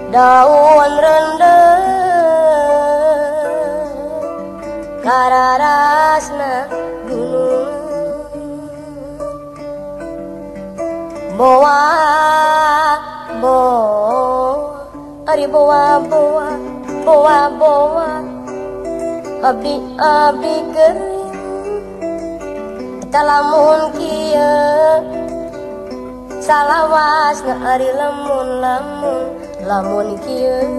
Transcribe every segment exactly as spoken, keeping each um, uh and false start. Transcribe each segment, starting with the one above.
daun rendeng kararasna gunung boa boa ari boa boa boa boa abdi abdi gering eta lamun kieu salawasna ari lamun lamun lamun kieu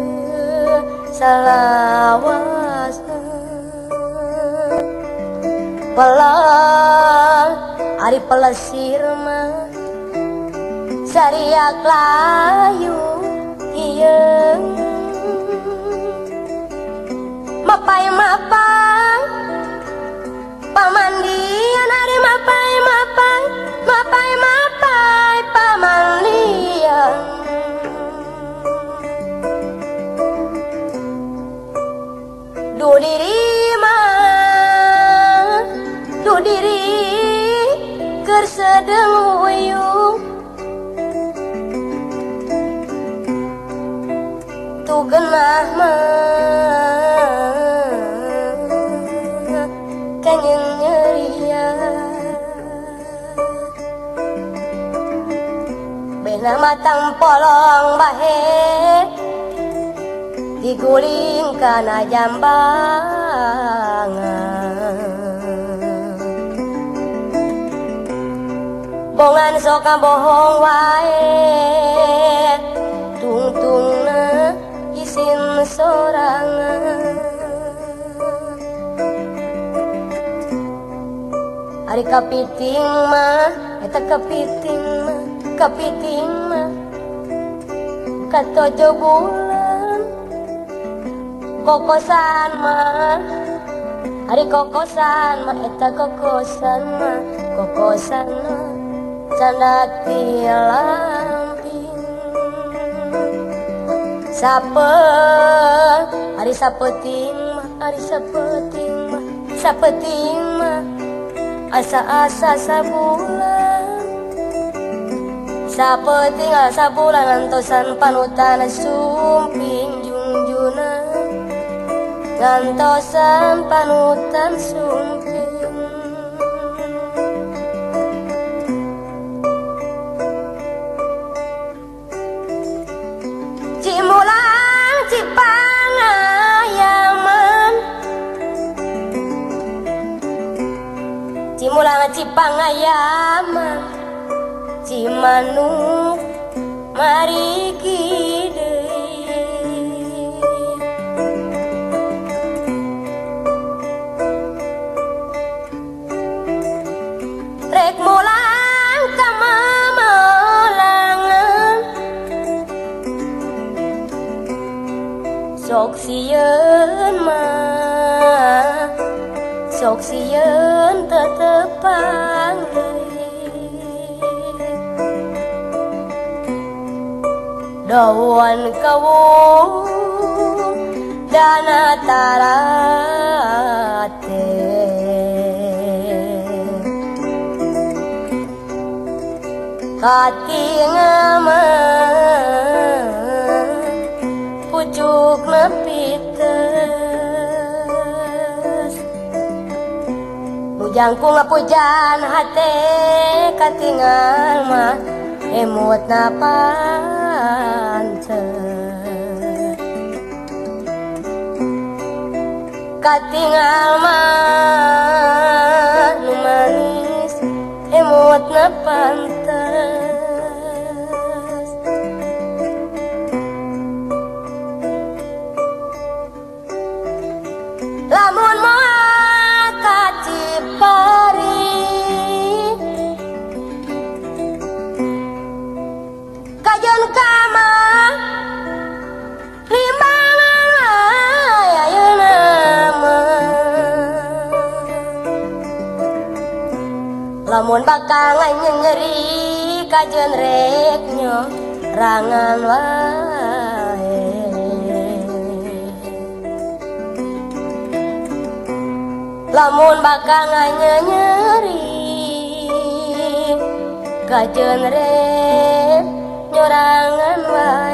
salawasna pelan ari pelesir mah sariak layu ieu mapai mapai pamandian ari mapai mapai mapai mapai pamandian du diri mah du diri keur sedeng uyuh tu genah mah kanyen nyeria bena matang polong bahe diguling kana jambangan bongan soka bohong wae tungtungna isin sorangan ari kapiting mah eta kapiting mah kapiting mah katojo bulan kokosan mah ari kokosan mah eta kokosan mah kokosan mah candak tilamping sape ari sapeting mah ari sapeting mah sapeting mah asa-asa sabulan sapeting asa bulan antosan panutan sumping jungjuna ngantosan panutan sumping cimulang cipangayaman cimulang cipangayaman cimanuk mariki deui rek mulang ka mamalangan sok sieun mah sok sieun tetepang dawan kawu dana tarate katinga mah pucuk nepiteus pujangku ngapujan hate katingal mah emut napanceun katingal mah nu manis emut napantes lamun moal ka Cipari kajen kama limbang ayeuna lamun bakal nyeri kajen rek rangan wae lamun bakal nyeri kajen rek nyorangan wae